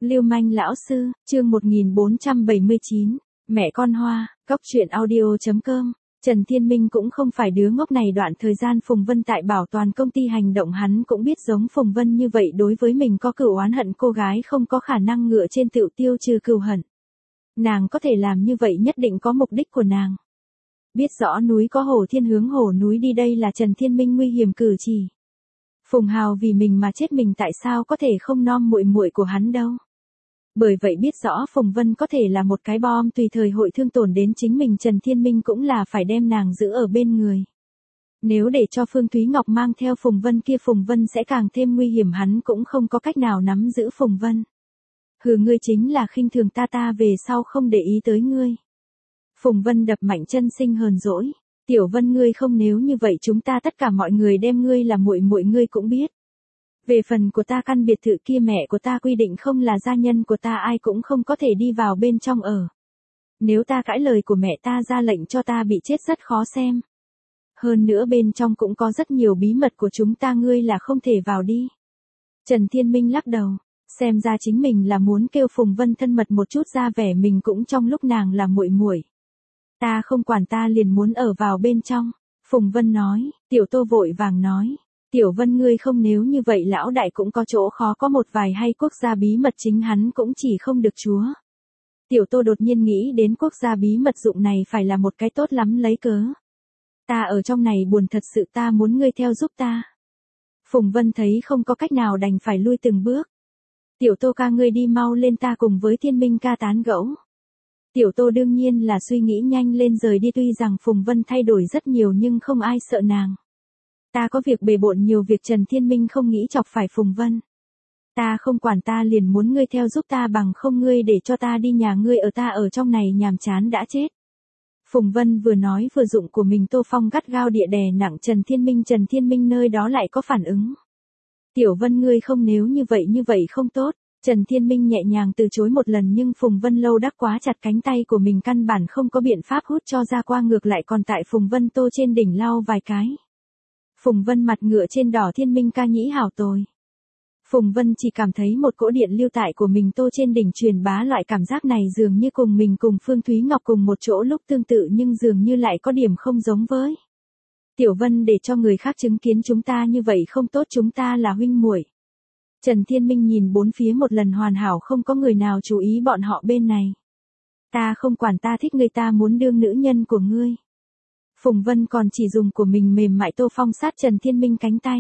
Lưu manh lão sư, chương 1479, mẹ con hoa, cóc truyện audio.com. Trần Thiên Minh cũng không phải đứa ngốc này, đoạn thời gian Phùng Vân tại bảo toàn công ty hành động hắn cũng biết giống Phùng Vân như vậy đối với mình có cửu oán hận, cô gái không có khả năng ngựa trên tựu tiêu trừ cừu hận. Nàng có thể làm như vậy nhất định có mục đích của nàng. Biết rõ núi có hổ thiên hướng hổ núi đi, đây là Trần Thiên Minh nguy hiểm cử chỉ. Phùng Hào vì mình mà chết, mình tại sao có thể không nom muội muội của hắn đâu. Bởi vậy biết rõ Phùng Vân có thể là một cái bom tùy thời hội thương tổn đến chính mình, Trần Thiên Minh cũng là phải đem nàng giữ ở bên người. Nếu để cho Phương Thúy Ngọc mang theo Phùng Vân kia, Phùng Vân sẽ càng thêm nguy hiểm, hắn cũng không có cách nào nắm giữ Phùng Vân. Hừ, ngươi chính là khinh thường ta về sau không để ý tới ngươi. Phùng Vân đập mạnh chân sinh hờn dỗi. Tiểu Vân, ngươi không, nếu như vậy chúng ta tất cả mọi người đem ngươi là muội muội, ngươi cũng biết. Về phần của ta, căn biệt thự kia mẹ của ta quy định không là gia nhân của ta, ai cũng không có thể đi vào bên trong ở. Nếu ta cãi lời của mẹ ta, ra lệnh cho ta bị chết rất khó xem. Hơn nữa bên trong cũng có rất nhiều bí mật của chúng ta, ngươi là không thể vào đi. Trần Thiên Minh lắc đầu, xem ra chính mình là muốn kêu Phùng Vân thân mật một chút, ra vẻ mình cũng trong lúc nàng là muội muội. Ta không quản, ta liền muốn ở vào bên trong. Phùng Vân nói. Tiểu Tô vội vàng nói. Tiểu Vân, ngươi không, nếu như vậy lão đại cũng có chỗ khó, có một vài hay quốc gia bí mật chính hắn cũng chỉ không được chúa. Tiểu Tô đột nhiên nghĩ đến quốc gia bí mật dụng này phải là một cái tốt lắm lấy cớ. Ta ở trong này buồn thật sự, ta muốn ngươi theo giúp ta. Phùng Vân thấy không có cách nào đành phải lui từng bước. Tiểu Tô ca, ngươi đi mau lên, ta cùng với Thiên Minh ca tán gẫu. Tiểu Tô đương nhiên là suy nghĩ nhanh lên rời đi, tuy rằng Phùng Vân thay đổi rất nhiều nhưng không ai sợ nàng. Ta có việc bề bộn nhiều việc, Trần Thiên Minh không nghĩ chọc phải Phùng Vân. Ta không quản, ta liền muốn ngươi theo giúp ta, bằng không ngươi để cho ta đi nhà ngươi ở, ta ở trong này nhàm chán đã chết. Phùng Vân vừa nói vừa dụng của mình Tô Phong gắt gao địa đè nặng Trần Thiên Minh nơi đó lại có phản ứng. Tiểu Vân, ngươi không, nếu như vậy không tốt. Trần Thiên Minh nhẹ nhàng từ chối một lần, nhưng Phùng Vân lâu đắc quá chặt cánh tay của mình, căn bản không có biện pháp hút cho ra qua, ngược lại còn tại Phùng Vân Tô trên đỉnh lau vài cái. Phùng Vân mặt ngựa trên đỏ, Thiên Minh ca nhĩ hảo tồi. Phùng Vân chỉ cảm thấy một cỗ điện lưu tại của mình Tô trên đỉnh truyền bá, loại cảm giác này dường như cùng mình cùng Phương Thúy Ngọc cùng một chỗ lúc tương tự, nhưng dường như lại có điểm không giống với. Tiểu Vân, để cho người khác chứng kiến chúng ta như vậy không tốt, chúng ta là huynh muội. Trần Thiên Minh nhìn bốn phía một lần, hoàn hảo không có người nào chú ý bọn họ bên này. Ta không quản, ta thích ngươi, ta muốn đương nữ nhân của ngươi. Phùng Vân còn chỉ dùng của mình mềm mại Tô Phong sát Trần Thiên Minh cánh tay.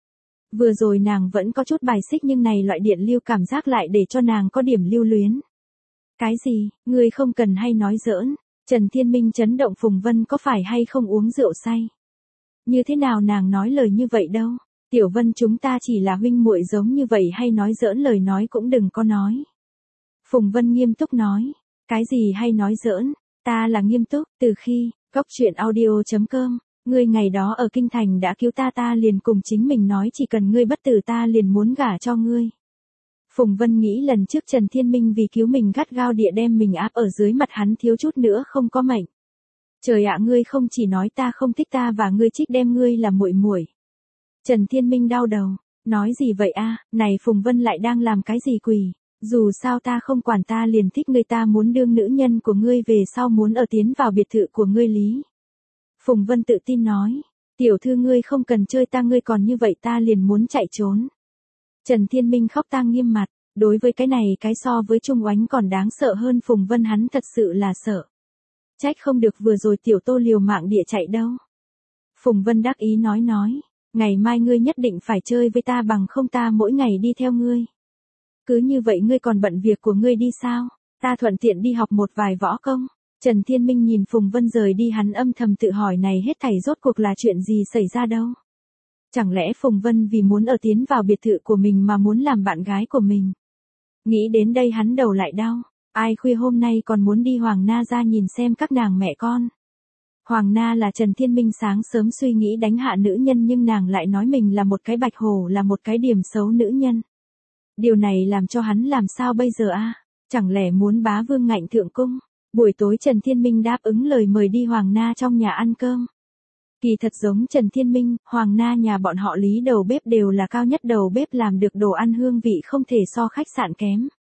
Vừa rồi nàng vẫn có chút bài xích, nhưng này loại điện lưu cảm giác lại để cho nàng có điểm lưu luyến. Cái gì, ngươi không cần hay nói giỡn. Trần Thiên Minh chấn động, Phùng Vân có phải hay không uống rượu say? Như thế nào nàng nói lời như vậy đâu? Tiểu Vân, chúng ta chỉ là huynh muội, giống như vậy hay nói giỡn, lời nói cũng đừng có nói. Phùng Vân nghiêm túc nói. Cái gì hay nói giỡn, ta là nghiêm túc, từ khi, cóc truyện audio.com, ngươi ngày đó ở Kinh Thành đã cứu ta, ta liền cùng chính mình nói chỉ cần ngươi bất tử ta liền muốn gả cho ngươi. Phùng Vân nghĩ lần trước Trần Thiên Minh vì cứu mình gắt gao địa đem mình áp ở dưới mặt hắn, thiếu chút nữa không có mệnh. Trời ạ, ngươi không chỉ nói ta không thích ta và ngươi trích đem ngươi là muội muội. Trần Thiên Minh đau đầu, nói gì vậy a? Này Phùng Vân lại đang làm cái gì quỷ? Dù sao ta không quản, ta liền thích ngươi, ta muốn đương nữ nhân của ngươi, về sau muốn ở tiến vào biệt thự của ngươi lý. Phùng Vân tự tin nói, tiểu thư ngươi không cần chơi ta, ngươi còn như vậy ta liền muốn chạy trốn. Trần Thiên Minh khóc tang nghiêm mặt, đối với cái này cái so với Trung Oánh còn đáng sợ hơn Phùng Vân, hắn thật sự là sợ. Trách không được vừa rồi Tiểu Tô liều mạng địa chạy đâu. Phùng Vân đắc ý nói, ngày mai ngươi nhất định phải chơi với ta, bằng không ta mỗi ngày đi theo ngươi. Cứ như vậy ngươi còn bận việc của ngươi đi sao? Ta thuận tiện đi học một vài võ công. Trần Thiên Minh nhìn Phùng Vân rời đi, hắn âm thầm tự hỏi này hết thảy rốt cuộc là chuyện gì xảy ra đâu. Chẳng lẽ Phùng Vân vì muốn ở tiến vào biệt thự của mình mà muốn làm bạn gái của mình? Nghĩ đến đây hắn đầu lại đau. Ai khuya hôm nay còn muốn đi Hoàng Na ra nhìn xem các nàng mẹ con. Hoàng Na là Trần Thiên Minh sáng sớm suy nghĩ đánh hạ nữ nhân, nhưng nàng lại nói mình là một cái bạch hổ, là một cái điểm xấu nữ nhân. Điều này làm cho hắn làm sao bây giờ a? Chẳng lẽ muốn bá vương ngạnh thượng cung? Buổi tối Trần Thiên Minh đáp ứng lời mời đi Hoàng Na trong nhà ăn cơm. Kỳ thật giống Trần Thiên Minh, Hoàng Na nhà bọn họ Lý đầu bếp đều là cao nhất đầu bếp, làm được đồ ăn hương vị không thể so khách sạn kém.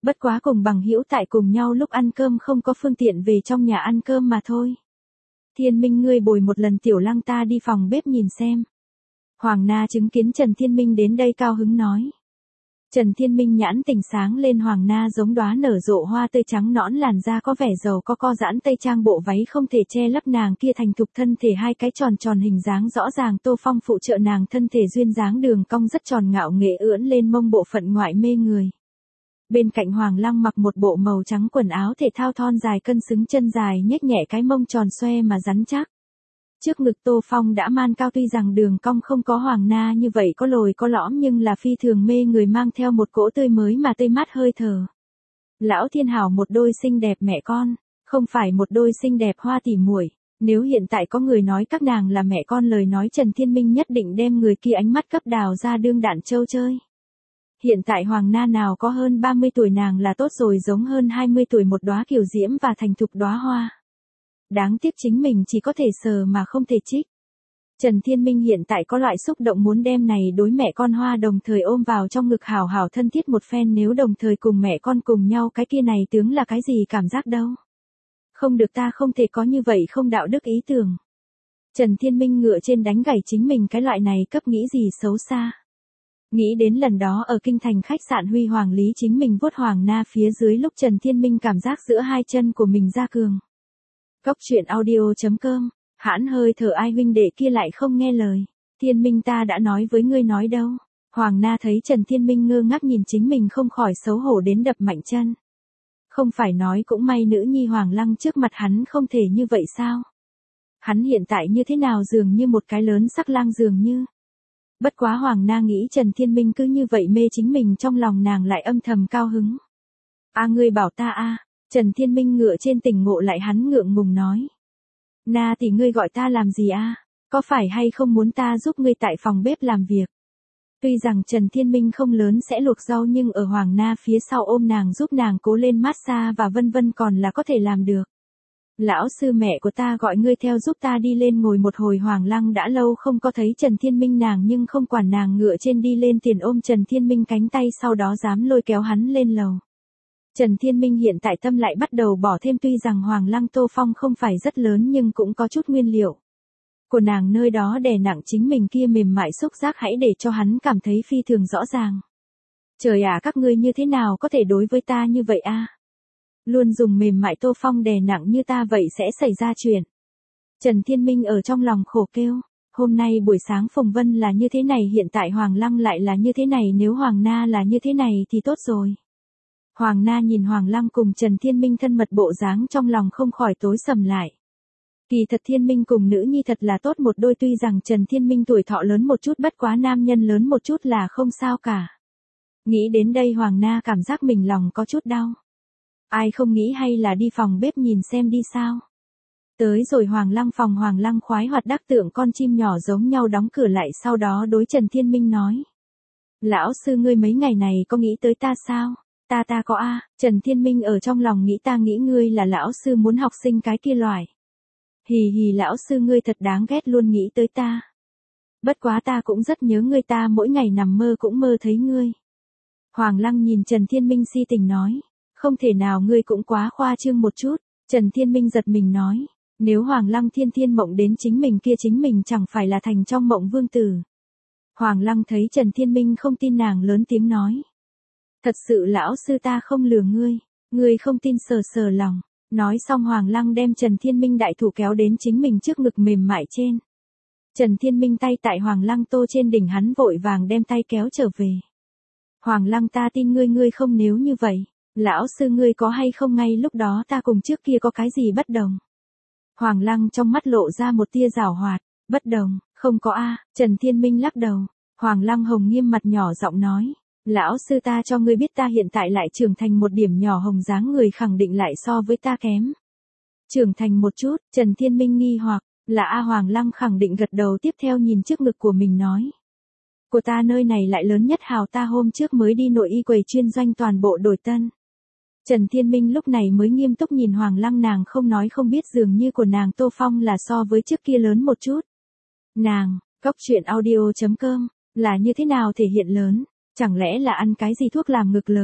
Bất quá cùng bằng hữu tại cùng nhau lúc ăn cơm không có phương tiện về trong nhà ăn cơm mà thôi. Thiên Minh ngươi bồi một lần Tiểu Lăng ta đi phòng bếp nhìn xem. Hoàng Na chứng kiến Trần Thiên Minh đến đây cao hứng nói. Trần Thiên Minh nhãn tỉnh sáng lên, Hoàng Na giống đóa nở rộ hoa tươi, trắng nõn làn da có vẻ giàu có co giãn, tây trang bộ váy không thể che lấp nàng kia thành thục thân thể, hai cái tròn tròn hình dáng rõ ràng. Tô Phong phụ trợ nàng thân thể duyên dáng đường cong rất tròn ngạo nghệ ưỡn lên mông, bộ phận ngoại mê người. Bên cạnh Hoàng Lăng mặc một bộ màu trắng quần áo thể thao thon dài cân xứng, chân dài nhếch nhẹ, cái mông tròn xoe mà rắn chắc. Trước ngực Tô Phong đã man cao, tuy rằng đường cong không có Hoàng Na như vậy có lồi có lõm, nhưng là phi thường mê người, mang theo một cỗ tươi mới mà tươi mát hơi thở. Lão thiên hảo một đôi xinh đẹp mẹ con, không phải một đôi xinh đẹp hoa tỉ muội. Nếu hiện tại có người nói các nàng là mẹ con lời nói, Trần Thiên Minh nhất định đem người kia ánh mắt cấp đào ra đương đạn châu chơi. Hiện tại Hoàng Na nào có hơn 30 tuổi, nàng là tốt rồi, giống hơn 20 tuổi một đóa kiều diễm và thành thục đóa hoa. Đáng tiếc chính mình chỉ có thể sờ mà không thể trích. Trần Thiên Minh hiện tại có loại xúc động muốn đem này đối mẹ con hoa đồng thời ôm vào trong ngực hảo hảo thân thiết một phen, nếu đồng thời cùng mẹ con cùng nhau, cái kia này tướng là cái gì cảm giác đâu. Không được, ta không thể có như vậy không đạo đức ý tưởng. Trần Thiên Minh ngựa trên đánh gãy chính mình cái loại này cấp nghĩ gì xấu xa. Nghĩ đến lần đó ở kinh thành khách sạn Huy Hoàng Lý chính mình vuốt Hoàng Na phía dưới lúc Trần Thiên Minh cảm giác giữa hai chân của mình ra cường. Góc truyện audio.com, hãn hơi thở ai huynh đệ kia lại không nghe lời. Thiên Minh ta đã nói với ngươi nói đâu. Hoàng Na thấy Trần Thiên Minh ngơ ngác nhìn chính mình không khỏi xấu hổ đến đập mạnh chân. Không phải nói cũng may nữ nhi Hoàng Lăng trước mặt hắn không thể như vậy sao? Hắn hiện tại như thế nào dường như một cái lớn sắc lang dường như. Bất quá Hoàng Na nghĩ Trần Thiên Minh cứ như vậy mê chính mình, trong lòng nàng lại âm thầm cao hứng. A ngươi bảo ta a. Trần Thiên Minh ngựa trên tỉnh ngộ lại, hắn ngượng ngùng nói. Na thì ngươi gọi ta làm gì a? Có phải hay không muốn ta giúp ngươi tại phòng bếp làm việc? Tuy rằng Trần Thiên Minh không lớn sẽ luộc rau, nhưng ở Hoàng Na phía sau ôm nàng giúp nàng cố lên massage và vân vân còn là có thể làm được. Lão sư mẹ của ta gọi ngươi theo giúp ta đi lên ngồi một hồi. Hoàng Lăng đã lâu không có thấy Trần Thiên Minh nàng nhưng không quản, nàng ngựa trên đi lên tiền ôm Trần Thiên Minh cánh tay, sau đó dám lôi kéo hắn lên lầu. Trần Thiên Minh hiện tại tâm lại bắt đầu bỏ thêm, tuy rằng Hoàng Lăng Tô Phong không phải rất lớn nhưng cũng có chút nguyên liệu của nàng nơi đó đè nặng chính mình kia mềm mại xúc giác, hãy để cho hắn cảm thấy phi thường rõ ràng. Trời ạ, các ngươi như thế nào có thể đối với ta như vậy a? Luôn dùng mềm mại Tô Phong đè nặng như ta vậy sẽ xảy ra chuyện. Trần Thiên Minh ở trong lòng khổ kêu, hôm nay buổi sáng Phùng Vân là như thế này, hiện tại Hoàng Lăng lại là như thế này, nếu Hoàng Na là như thế này thì tốt rồi. Hoàng Na nhìn Hoàng Lăng cùng Trần Thiên Minh thân mật bộ dáng, trong lòng không khỏi tối sầm lại. Kỳ thật Thiên Minh cùng nữ nhi thật là tốt một đôi, tuy rằng Trần Thiên Minh tuổi thọ lớn một chút, bất quá nam nhân lớn một chút là không sao cả. Nghĩ đến đây Hoàng Na cảm giác mình lòng có chút đau. Ai không nghĩ hay là đi phòng bếp nhìn xem đi sao? Tới rồi Hoàng Lăng phòng, Hoàng Lăng khoái hoạt đắc tượng con chim nhỏ giống nhau đóng cửa lại, sau đó đối Trần Thiên Minh nói. Lão sư ngươi mấy ngày này có nghĩ tới ta sao? Ta có a. Trần Thiên Minh ở trong lòng nghĩ, ta nghĩ ngươi là lão sư muốn học sinh cái kia loại. Hì hì, lão sư ngươi thật đáng ghét, luôn nghĩ tới ta. Bất quá ta cũng rất nhớ ngươi, ta mỗi ngày nằm mơ cũng mơ thấy ngươi. Hoàng Lăng nhìn Trần Thiên Minh si tình nói. Không thể nào, ngươi cũng quá khoa trương một chút. Trần Thiên Minh giật mình nói. Nếu Hoàng Lăng thiên mộng đến chính mình kia, chính mình chẳng phải là thành trong mộng vương tử. Hoàng Lăng thấy Trần Thiên Minh không tin, nàng lớn tiếng nói. Thật sự lão sư ta không lừa ngươi. Ngươi không tin sờ sờ lòng. Nói xong Hoàng Lăng đem Trần Thiên Minh đại thủ kéo đến chính mình trước ngực mềm mại trên. Trần Thiên Minh tay tại Hoàng Lăng tô trên đỉnh hắn, vội vàng đem tay kéo trở về. Hoàng Lăng, ta tin ngươi, ngươi không nếu như vậy. Lão sư ngươi có hay không ngay lúc đó ta cùng trước kia có cái gì bất đồng? Hoàng Lăng trong mắt lộ ra một tia giảo hoạt. Bất đồng, không có a. Trần Thiên Minh lắc đầu. Hoàng Lăng hồng nghiêm mặt nhỏ giọng nói. Lão sư ta cho ngươi biết, ta hiện tại lại trưởng thành một điểm nhỏ, hồng dáng người khẳng định lại so với ta kém. Trưởng thành một chút. Trần Thiên Minh nghi hoặc. Là a. Hoàng Lăng khẳng định gật đầu, tiếp theo nhìn trước ngực của mình nói. Của ta nơi này lại lớn nhất hào, ta hôm trước mới đi nội y quầy chuyên doanh toàn bộ đổi tân. Trần Thiên Minh lúc này mới nghiêm túc nhìn Hoàng Lăng, nàng không nói không biết, dường như của nàng Tô Phong là so với trước kia lớn một chút. Nàng, góc truyện audio.com, là như thế nào thể hiện lớn? Chẳng lẽ là ăn cái gì thuốc làm ngực lớn?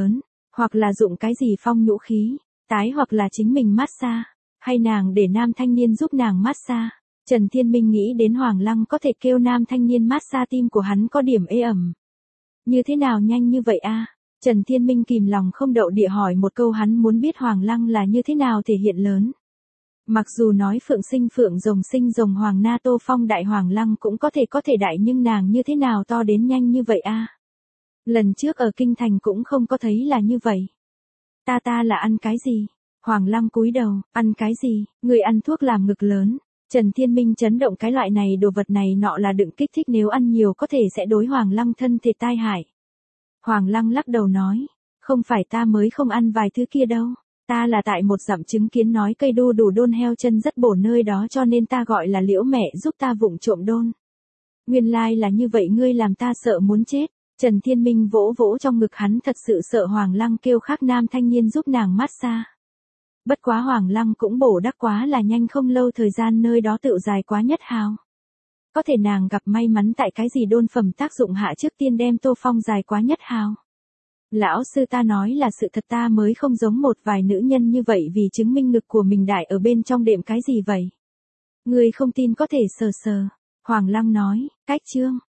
Hoặc là dụng cái gì phong nhũ khí, tái hoặc là chính mình massage, hay nàng để nam thanh niên giúp nàng massage. Trần Thiên Minh nghĩ đến Hoàng Lăng có thể kêu nam thanh niên massage tim của hắn có điểm ê ẩm. Như thế nào nhanh như vậy a? Trần Thiên Minh kìm lòng không đậu địa hỏi một câu, hắn muốn biết Hoàng Lăng là như thế nào thể hiện lớn. Mặc dù nói phượng sinh rồng Hoàng Na Tô Phong đại Hoàng Lăng cũng có thể đại, nhưng nàng như thế nào to đến nhanh như vậy a? Lần trước ở Kinh Thành cũng không có thấy là như vậy. Ta là ăn cái gì? Hoàng Lăng cúi đầu, ăn cái gì? Người ăn thuốc làm ngực lớn. Trần Thiên Minh chấn động, cái loại này đồ vật này nọ là đựng kích thích, nếu ăn nhiều có thể sẽ đối Hoàng Lăng thân thể tai hại. Hoàng Lăng lắc đầu nói, không phải, ta mới không ăn vài thứ kia đâu. Ta là tại một dặm chứng kiến nói cây đu đủ đôn heo chân rất bổ nơi đó, cho nên ta gọi là Liễu mẹ giúp ta vụng trộm đôn. Nguyên lai là như vậy, ngươi làm ta sợ muốn chết. Trần Thiên Minh vỗ vỗ trong ngực, hắn thật sự sợ Hoàng Lăng kêu khác nam thanh niên giúp nàng massage. Bất quá Hoàng Lăng cũng bổ đắc quá là nhanh, không lâu thời gian nơi đó tự dài quá nhất hào. Có thể nàng gặp may mắn tại cái gì đôn phẩm tác dụng hạ, trước tiên đem Tô Phong dài quá nhất hào. Lão sư, ta nói là sự thật, ta mới không giống một vài nữ nhân như vậy vì chứng minh ngực của mình đại ở bên trong đệm cái gì vậy. Người không tin có thể sờ sờ. Hoàng Lăng nói, cách chương.